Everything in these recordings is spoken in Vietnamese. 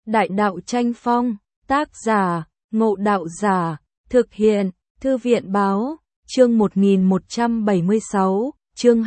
Đại đạo tranh phong, tác giả, Ngộ Đạo Giả, thực hiện, Thư viện báo, chương 1176, chương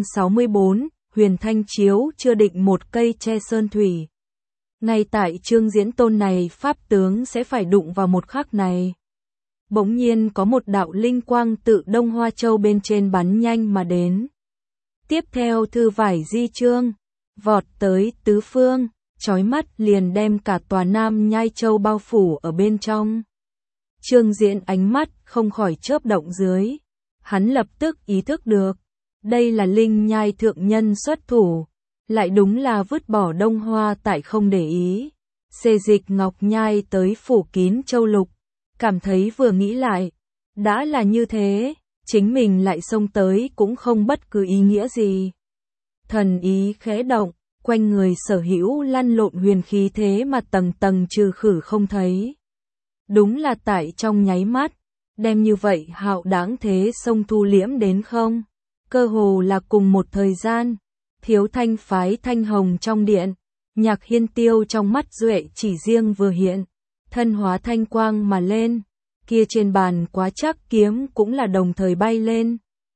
264, Huyền Thanh Chiếu chưa định một cây tre sơn thủy. Ngay tại chương diễn tôn này pháp tướng sẽ phải đụng vào một khắc này. Bỗng nhiên có một đạo linh quang tự Đông Hoa Châu bên trên bắn nhanh mà đến. Tiếp theo thư vải di chương, vọt tới tứ phương, chói mắt liền đem cả tòa Nam Nhai Châu bao phủ ở bên trong. Chương diễn ánh mắt không khỏi chớp động dưới. Hắn lập tức ý thức được, đây là Linh Nhai thượng nhân xuất thủ, lại đúng là vứt bỏ Đông Hoa tại không để ý. Xê dịch Ngọc Nhai tới phủ kín châu lục, cảm thấy vừa nghĩ lại, đã là như thế, chính mình lại xông tới cũng không bất cứ ý nghĩa gì. Thần ý khẽ động, quanh người sở hữu lăn lộn huyền khí thế mà tầng tầng trừ khử không thấy. Đúng là tại trong nháy mắt, đem như vậy hạo đáng thế sông thu liễm đến không? Cơ hồ là cùng một thời gian, Thiếu Thanh phái Thanh Hồng trong điện, Nhạc Hiên Tiêu trong mắt duệ chỉ riêng vừa hiện, thân hóa thanh quang mà lên, kia trên bàn quá chắc kiếm cũng là đồng thời bay lên.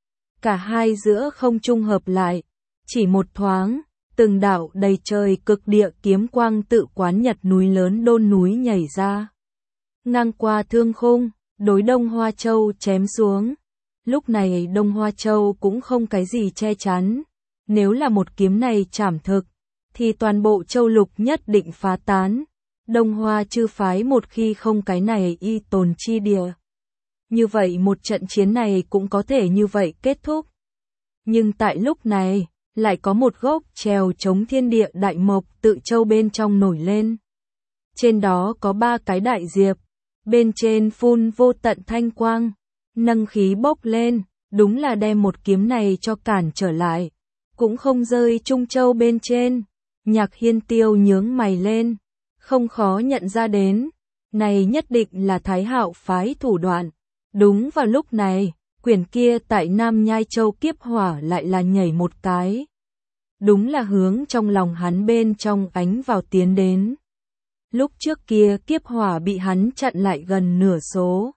Cả hai giữa không trung hợp lại, chỉ một thoáng, từng đạo đầy trời cực địa kiếm quang tự Quán Nhật núi lớn đôn núi nhảy ra. Ngang qua thương khung, đối Đông Hoa Châu chém xuống. Lúc này Đông Hoa Châu cũng không cái gì che chắn. Nếu là một kiếm này chảm thực, thì toàn bộ châu lục nhất định phá tán. Đông Hoa chư phái một khi không cái này y tồn chi địa. Như vậy một trận chiến này cũng có thể như vậy kết thúc. Nhưng tại lúc này, lại có một gốc trèo chống thiên địa đại mộc tự châu bên trong nổi lên. Trên đó có 3 cái đại diệp, bên trên phun vô tận thanh quang, nâng khí bốc lên, đúng là đem một kiếm này cho cản trở lại, cũng không rơi Trung Châu bên trên. Nhạc Hiên Tiêu nhướng mày lên, không khó nhận ra đến, này nhất định là Thái Hạo phái thủ đoạn. Đúng vào lúc này, quyển kia tại Nam Nhai Châu kiếp hỏa lại là nhảy một cái. Đúng là hướng trong lòng hắn bên trong ánh vào tiến đến. Lúc trước kia kiếp hỏa bị hắn chặn lại gần nửa số.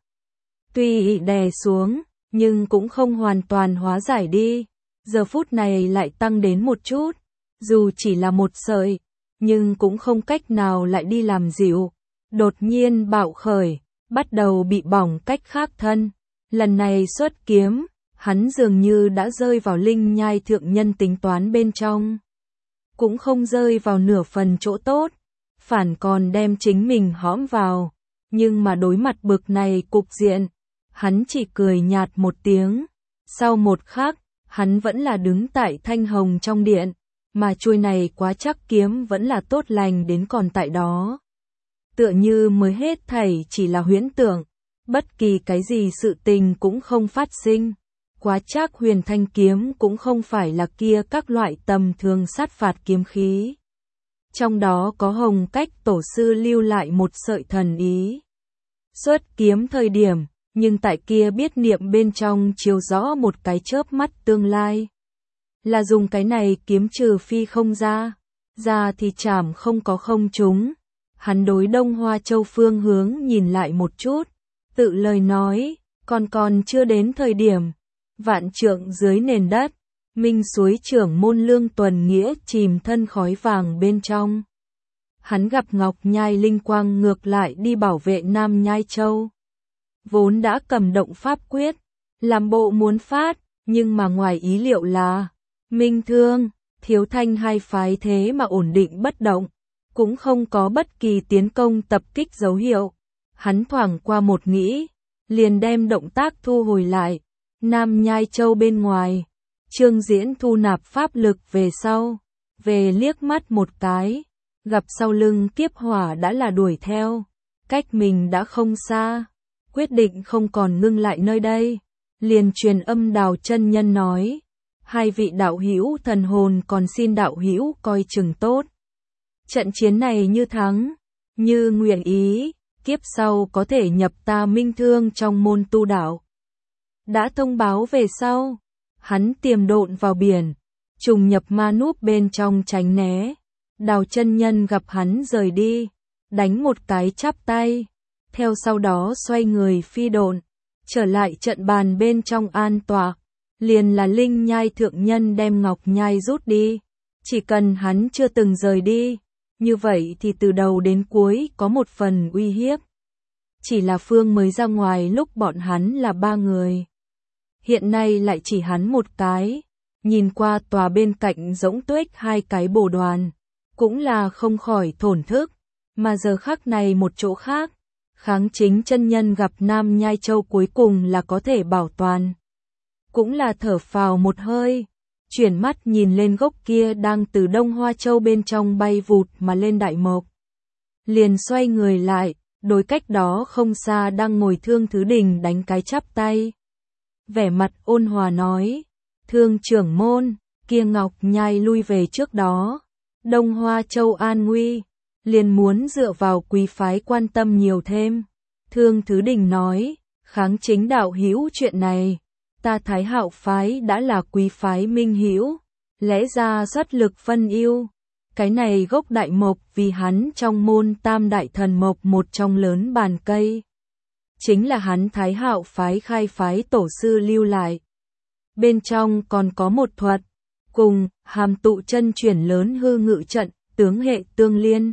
Tuy đè xuống, nhưng cũng không hoàn toàn hóa giải đi. Giờ phút này lại tăng đến một chút. Dù chỉ là một sợi, nhưng cũng không cách nào lại đi làm dịu. Đột nhiên bạo khởi, bắt đầu bị bỏng cách khác thân. Lần này xuất kiếm, hắn dường như đã rơi vào Linh Nhai thượng nhân tính toán bên trong. Cũng không rơi vào nửa phần chỗ tốt, phản còn đem chính mình hõm vào. Nhưng mà đối mặt bực này cục diện, hắn chỉ cười nhạt một tiếng. Sau một khắc, hắn vẫn là đứng tại Thanh Hồng trong điện, mà chuôi này quá chắc kiếm vẫn là tốt lành đến còn tại đó. Tựa như mới hết thảy chỉ là huyễn tưởng, bất kỳ cái gì sự tình cũng không phát sinh. Quá chắc huyền thanh kiếm cũng không phải là kia các loại tầm thường sát phạt kiếm khí. Trong đó có Hồng Cách tổ sư lưu lại một sợi thần ý. Xuất kiếm thời điểm, nhưng tại kia biết niệm bên trong chiếu rõ một cái chớp mắt tương lai. Là dùng cái này kiếm trừ phi không ra thì chảm không có không trúng. Hắn đối Đông Hoa Châu phương hướng nhìn lại một chút, tự lời nói, còn chưa đến thời điểm. Vạn trượng dưới nền đất, minh suối trưởng môn Lương Tuần Nghĩa chìm thân khói vàng bên trong. Hắn gặp Ngọc Nhai linh quang ngược lại đi bảo vệ Nam Nhai Châu. Vốn đã cầm động pháp quyết, làm bộ muốn phát, nhưng mà ngoài ý liệu là, Minh Thương, Thiếu Thanh hai phái thế mà ổn định bất động, cũng không có bất kỳ tiến công tập kích dấu hiệu. Hắn thoảng qua một nghĩ, liền đem động tác thu hồi lại. Nam Nhai Châu bên ngoài, Chương Diễn thu nạp pháp lực về sau, về liếc mắt một cái, gặp sau lưng kiếp hỏa đã là đuổi theo, cách mình đã không xa, quyết định không còn ngưng lại nơi đây, liền truyền âm Đào chân nhân nói, 2 vị đạo hữu thần hồn còn xin đạo hữu coi chừng tốt. Trận chiến này như thắng, như nguyện ý, kiếp sau có thể nhập ta Minh Thương trong môn tu đạo. Đã thông báo về sau, hắn tiềm độn vào biển, trùng nhập ma núp bên trong tránh né. Đào chân nhân gặp hắn rời đi, đánh một cái chắp tay, theo sau đó xoay người phi độn, trở lại trận bàn bên trong an tọa, liền là linh nhai thượng nhân đem ngọc nhai rút đi, chỉ cần hắn chưa từng rời đi, như vậy thì từ đầu đến cuối có một phần uy hiếp. Chỉ là Phương mới ra ngoài lúc bọn hắn là 3 người. Hiện nay lại chỉ hắn một cái, nhìn qua tòa bên cạnh rỗng tuếch 2 cái bồ đoàn, cũng là không khỏi thổn thức, mà giờ khắc này một chỗ khác, Kháng Chính chân nhân gặp Nam Nhai Châu cuối cùng là có thể bảo toàn. Cũng là thở phào một hơi, chuyển mắt nhìn lên gốc kia đang từ Đông Hoa Châu bên trong bay vụt mà lên đại mộc. Liền xoay người lại, đối cách đó không xa đang ngồi Thương Thứ Đình đánh cái chắp tay. Vẻ mặt ôn hòa nói, Thương trưởng môn, kia ngọc nhai lui về trước đó, Đông Hoa Châu an nguy, liền muốn dựa vào quý phái quan tâm nhiều thêm. Thương Thứ Đình nói, Kháng Chính đạo hữu chuyện này, ta Thái Hạo phái đã là quý phái minh hữu, lẽ ra xuất lực phân ưu. Cái này gốc đại mộc vì hắn trong môn tam đại thần mộc một trong lớn bàn cây. Chính là hắn Thái Hạo phái khai phái tổ sư lưu lại. Bên trong còn có một thuật, cùng hàm tụ chân chuyển lớn hư ngự trận, tướng hệ tương liên.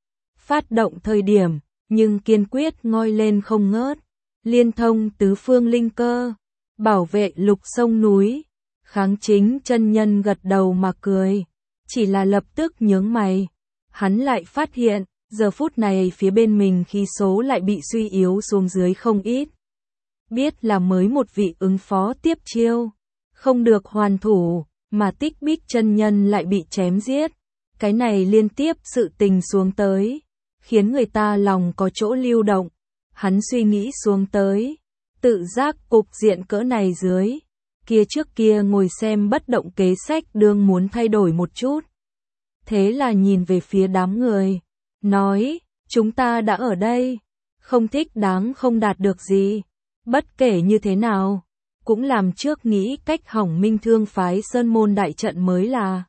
Phát động thời điểm, nhưng kiên quyết ngoi lên không ngớt, liên thông tứ phương linh cơ, bảo vệ lục sông núi. Kháng Chính chân nhân gật đầu mà cười, chỉ là lập tức nhướng mày. Hắn lại phát hiện, giờ phút này phía bên mình khí số lại bị suy yếu xuống dưới không ít. Biết là mới một vị ứng phó tiếp chiêu, không được hoàn thủ, mà Tích Bích chân nhân lại bị chém giết. Cái này liên tiếp sự tình xuống tới, khiến người ta lòng có chỗ lưu động. Hắn suy nghĩ xuống tới, tự giác cục diện cỡ này dưới, kia trước kia ngồi xem bất động kế sách đương muốn thay đổi một chút. Thế là nhìn về phía đám người, nói, chúng ta đã ở đây, không thích đáng không đạt được gì, bất kể như thế nào, cũng làm trước nghĩ cách hỏng Minh Thương phái Sơn Môn đại trận mới là.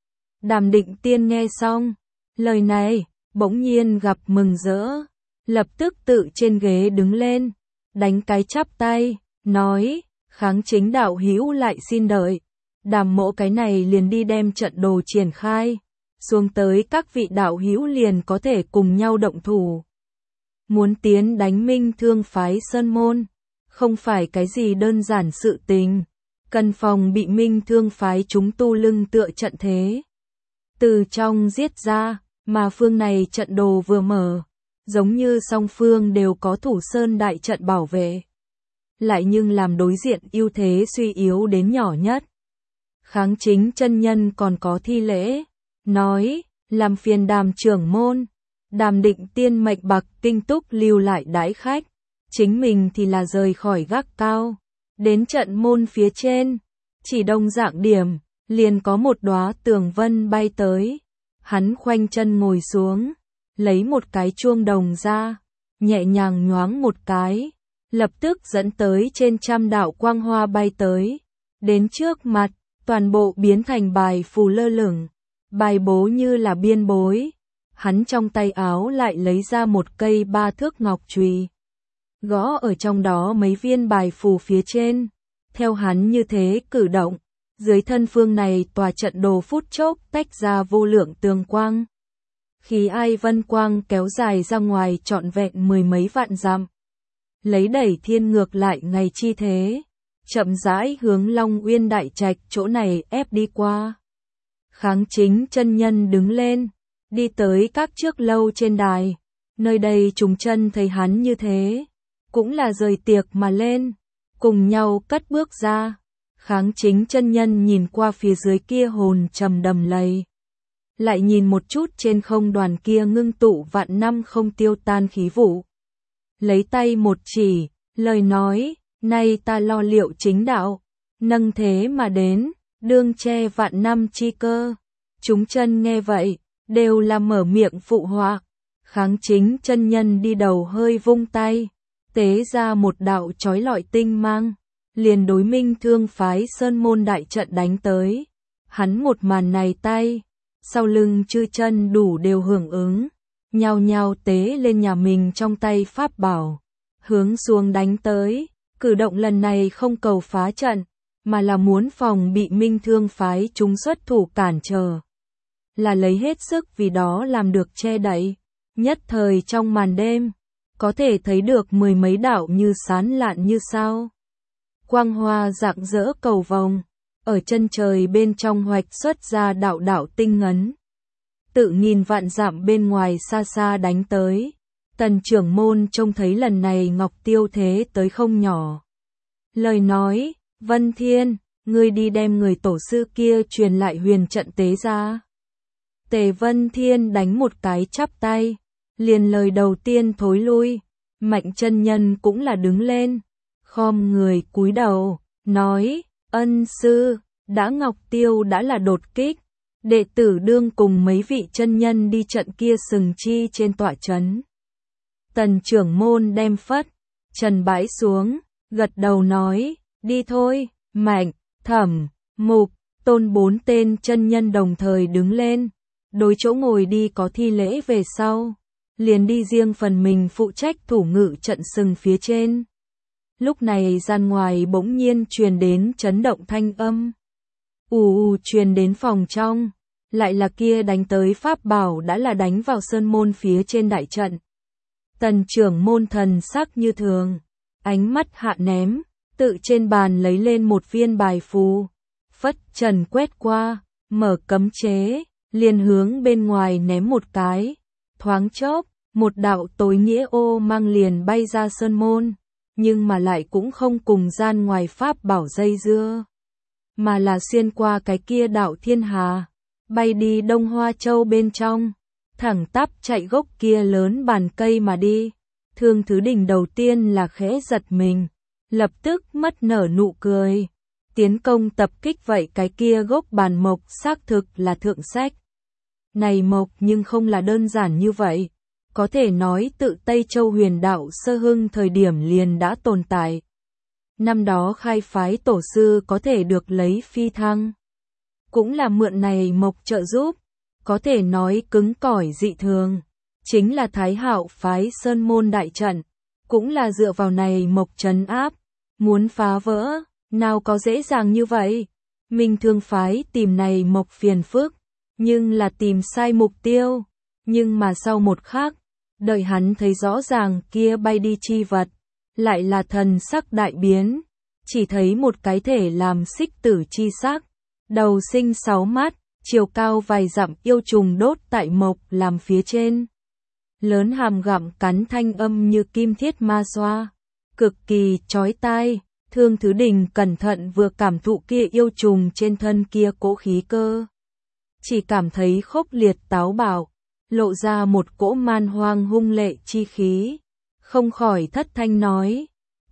Đàm Định Tiên nghe xong, lời này, bỗng nhiên gặp mừng rỡ, lập tức tự trên ghế đứng lên, đánh cái chắp tay, nói, Kháng Chính đạo hữu lại xin đợi, Đàm mỗ cái này liền đi đem trận đồ triển khai, xuống tới các vị đạo hữu liền có thể cùng nhau động thủ. Muốn tiến đánh Minh Thương phái Sơn Môn, không phải cái gì đơn giản sự tình, cần phòng bị Minh Thương phái chúng tu lưng tựa trận thế. Từ trong giết ra, mà phương này trận đồ vừa mở, giống như song phương đều có thủ sơn đại trận bảo vệ. Lại nhưng làm đối diện ưu thế suy yếu đến nhỏ nhất. Kháng Chính chân nhân còn có thi lễ, nói, làm phiền Đàm trưởng môn, Đàm Định Tiên mệnh bạc kinh túc lưu lại đãi khách, chính mình thì là rời khỏi gác cao, đến trận môn phía trên, chỉ đông dạng điểm, liền có một đóa tường vân bay tới, hắn khoanh chân ngồi xuống, lấy một cái chuông đồng ra, nhẹ nhàng nhoáng một cái, lập tức dẫn tới trên trăm đạo quang hoa bay tới, đến trước mặt, toàn bộ biến thành bài phù lơ lửng, bài bố như là biên bối, hắn trong tay áo lại lấy ra một cây 3 thước ngọc chùy, gõ ở trong đó mấy viên bài phù phía trên, theo hắn như thế cử động, dưới thân phương này tòa trận đồ phút chốc tách ra vô lượng tường quang. Khí ai vân quang kéo dài ra ngoài trọn vẹn 10 mấy vạn dặm. Lấy đẩy thiên ngược lại ngày chi thế, chậm rãi hướng Long Uyên đại trạch chỗ này ép đi qua. Kháng Chính chân nhân đứng lên, đi tới các trước lâu trên đài, nơi đây chúng chân thấy hắn như thế, cũng là rời tiệc mà lên, cùng nhau cất bước ra. Kháng Chính chân nhân nhìn qua phía dưới kia hồn trầm đầm lầy, lại nhìn một chút trên không đoàn kia ngưng tụ vạn năm không tiêu tan khí vụ. Lấy tay một chỉ, lời nói, nay ta lo liệu chính đạo, nâng thế mà đến, đương che vạn năm chi cơ. Chúng chân nghe vậy, đều là mở miệng phụ họa. Kháng Chính chân nhân đi đầu hơi vung tay, tế ra một đạo chói lọi tinh mang, liền đối Minh Thương phái Sơn Môn đại trận đánh tới. Hắn một màn này tay, sau lưng chư chân đủ đều hưởng ứng, nhao nhao tế lên nhà mình trong tay pháp bảo, hướng xuống đánh tới. Cử động lần này không cầu phá trận, mà là muốn phòng bị Minh Thương phái chúng xuất thủ cản trở. Là lấy hết sức vì đó làm được che đậy. Nhất thời trong màn đêm, có thể thấy được mười mấy đạo như sán lạn như sao. Quang hoa rạng rỡ cầu vồng, ở chân trời bên trong hoạch xuất ra đạo đạo tinh ngấn. Tự nghìn vạn dặm bên ngoài xa xa đánh tới. Tần trưởng môn trông thấy lần này Ngọc Tiêu thế tới không nhỏ. Lời nói, Vân Thiên, ngươi đi đem người tổ sư kia truyền lại huyền trận tế ra. Tề Vân Thiên đánh một cái chắp tay, liền lời đầu tiên thối lui. Mạnh chân nhân cũng là đứng lên, khom người cúi đầu, nói, ân sư, đã Ngọc Tiêu đã là đột kích. Đệ tử đương cùng mấy vị chân nhân đi trận kia sừng chi trên tọa trấn. Tần trưởng môn đem phất trần bãi xuống, gật đầu nói, đi thôi. Mạnh, Thẩm, Mục, Tôn bốn tên chân nhân đồng thời đứng lên, đối chỗ ngồi đi có thi lễ về sau, liền đi riêng phần mình phụ trách thủ ngự trận sừng phía trên. Lúc này gian ngoài bỗng nhiên truyền đến chấn động thanh âm. Truyền đến phòng trong, lại là kia đánh tới pháp bảo đã là đánh vào sơn môn phía trên đại trận. Tần trưởng môn thần sắc như thường, ánh mắt hạ ném, tự trên bàn lấy lên một viên bài phù, phất trần quét qua, mở cấm chế, liền hướng bên ngoài ném một cái, thoáng chốc, một đạo tối nghĩa ô mang liền bay ra sơn môn, nhưng mà lại cũng không cùng gian ngoài pháp bảo dây dưa, mà là xuyên qua cái kia đạo thiên hà, bay đi Đông Hoa Châu bên trong, thẳng tắp chạy gốc kia lớn bàn cây mà đi. Thương Thứ Đình đầu tiên là khẽ giật mình, lập tức mất nở nụ cười. Tiến công tập kích vậy cái kia gốc bàn mộc xác thực là thượng sách. Này mộc nhưng không là đơn giản như vậy, có thể nói tự Tây Châu huyền đạo sơ hưng thời điểm liền đã tồn tại. Năm đó khai phái tổ sư có thể được lấy phi thăng, cũng là mượn này mộc trợ giúp, có thể nói cứng cỏi dị thường, chính là Thái Hạo phái Sơn Môn đại trận, cũng là dựa vào này mộc trấn áp, muốn phá vỡ, nào có dễ dàng như vậy. Minh Thương phái tìm này mộc phiền phức, nhưng là tìm sai mục tiêu, nhưng mà sau một khắc, đợi hắn thấy rõ ràng kia bay đi chi vật, lại là thần sắc đại biến, chỉ thấy một cái thể làm xích tử chi sắc, đầu sinh 6 mắt, chiều cao vài dặm yêu trùng đốt tại mộc làm phía trên. Lớn hàm gặm cắn thanh âm như kim thiết ma xoa, cực kỳ chói tai. Thương Thứ Đình cẩn thận vừa cảm thụ kia yêu trùng trên thân kia cỗ khí cơ, chỉ cảm thấy khốc liệt táo bạo, lộ ra một cỗ man hoang hung lệ chi khí, không khỏi thất thanh nói,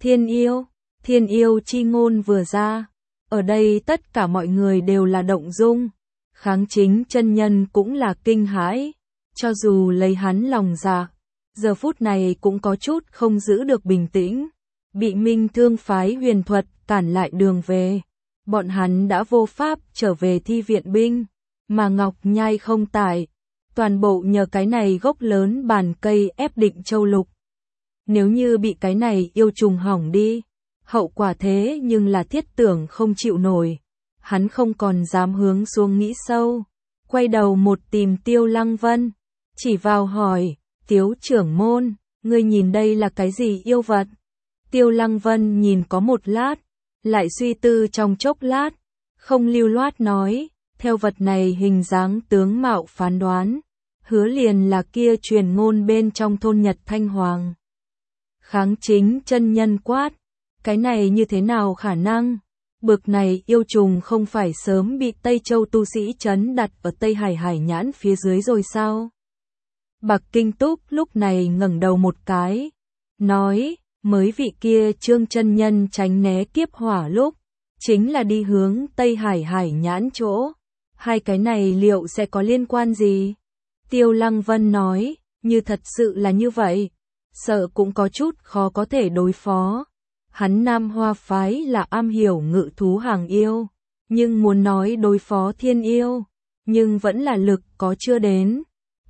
thiên yêu chi ngôn vừa ra, ở đây tất cả mọi người đều là động dung, Kháng Chính chân nhân cũng là kinh hãi, cho dù lấy hắn lòng dạ, giờ phút này cũng có chút không giữ được bình tĩnh. Bị Minh Thương phái huyền thuật cản lại đường về, bọn hắn đã vô pháp trở về thi viện binh, mà Ngọc Nhai không tại, toàn bộ nhờ cái này gốc lớn bàn cây ép Định Châu Lục. Nếu như bị cái này yêu trùng hỏng đi, hậu quả thế nhưng là thiết tưởng không chịu nổi, hắn không còn dám hướng xuống nghĩ sâu, quay đầu một tìm Tiêu Lăng Vân, chỉ vào hỏi, Tiếu trưởng môn, ngươi nhìn đây là cái gì yêu vật? Tiêu Lăng Vân nhìn có một lát, lại suy tư trong chốc lát, không lưu loát nói, theo vật này hình dáng tướng mạo phán đoán, hứa liền là kia truyền ngôn bên trong thôn Nhật Thanh Hoàng. Kháng Chính chân nhân quát, cái này như thế nào khả năng? Bực này yêu trùng không phải sớm bị Tây Châu tu sĩ trấn đặt ở Tây Hải Hải Nhãn phía dưới rồi sao? Bạc Kinh Túc lúc này ngẩng đầu một cái, nói, mới vị kia Trương chân nhân tránh né kiếp hỏa lúc, chính là đi hướng Tây Hải Hải Nhãn chỗ. Hai cái này liệu sẽ có liên quan gì? Tiêu Lăng Vân nói, như thật sự là như vậy, sợ cũng có chút khó có thể đối phó. Hắn Nam Hoa phái là am hiểu ngự thú hàng yêu, nhưng muốn nói đối phó thiên yêu, nhưng vẫn là lực có chưa đến.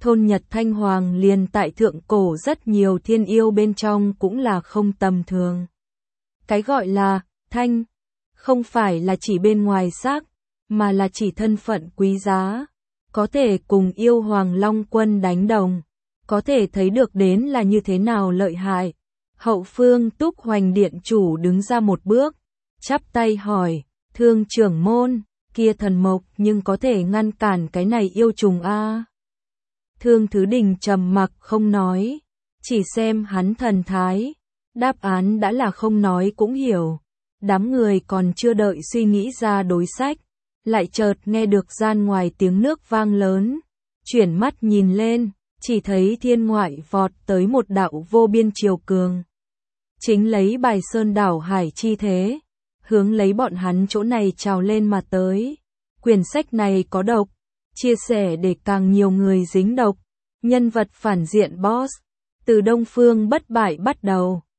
thôn Nhật Thanh Hoàng liền tại thượng cổ rất nhiều thiên yêu bên trong cũng là không tầm thường. Cái gọi là thanh, không phải là chỉ bên ngoài xác, mà là chỉ thân phận quý giá, có thể cùng yêu hoàng Long Quân đánh đồng, có thể thấy được đến là như thế nào lợi hại. Hậu phương Túc Hoành Điện chủ đứng ra một bước, chắp tay hỏi, Thương trưởng môn, kia thần mộc nhưng có thể ngăn cản cái này yêu trùng a? Thương Thứ Đình trầm mặc không nói, chỉ xem hắn thần thái, đáp án đã là không nói cũng hiểu. Đám người còn chưa đợi suy nghĩ ra đối sách, lại chợt nghe được gian ngoài tiếng nước vang lớn, chuyển mắt nhìn lên, chỉ thấy thiên ngoại vọt tới một đạo vô biên triều cường. Chính lấy Bài Sơn đảo hải chi thế, hướng lấy bọn hắn chỗ này trào lên mà tới. Quyển sách này có độc, chia sẻ để càng nhiều người dính độc. Nhân vật phản diện boss, từ Đông Phương Bất Bại bắt đầu.